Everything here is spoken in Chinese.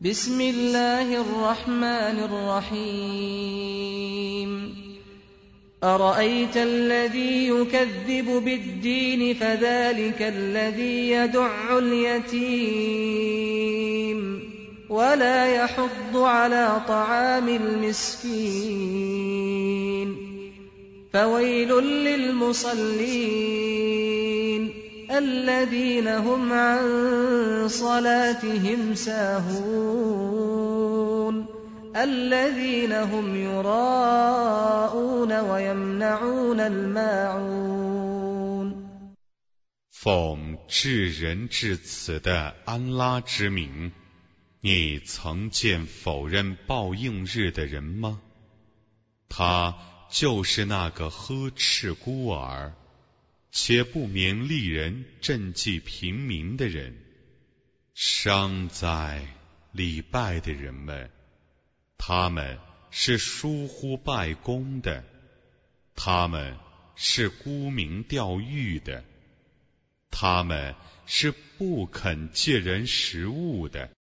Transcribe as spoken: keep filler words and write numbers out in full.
بسم الله الرحمن الرحيم أرأيت الذي يكذب بالدين فذلك الذي يدع اليتيم ولا يحض على طعام المسكين فويل للمصلين الذين هم عن صلاتهم ساهون الذين هم يراءون ويمنعون الماعون 奉至仁至慈的安拉之名，你曾见否认报应日的人吗？他就是那个呵斥孤儿且不勉励人赈济贫民的人。伤在礼拜的人们，他们是疏忽拜功的，他们是沽名钓誉的，他们是不肯借人食物的。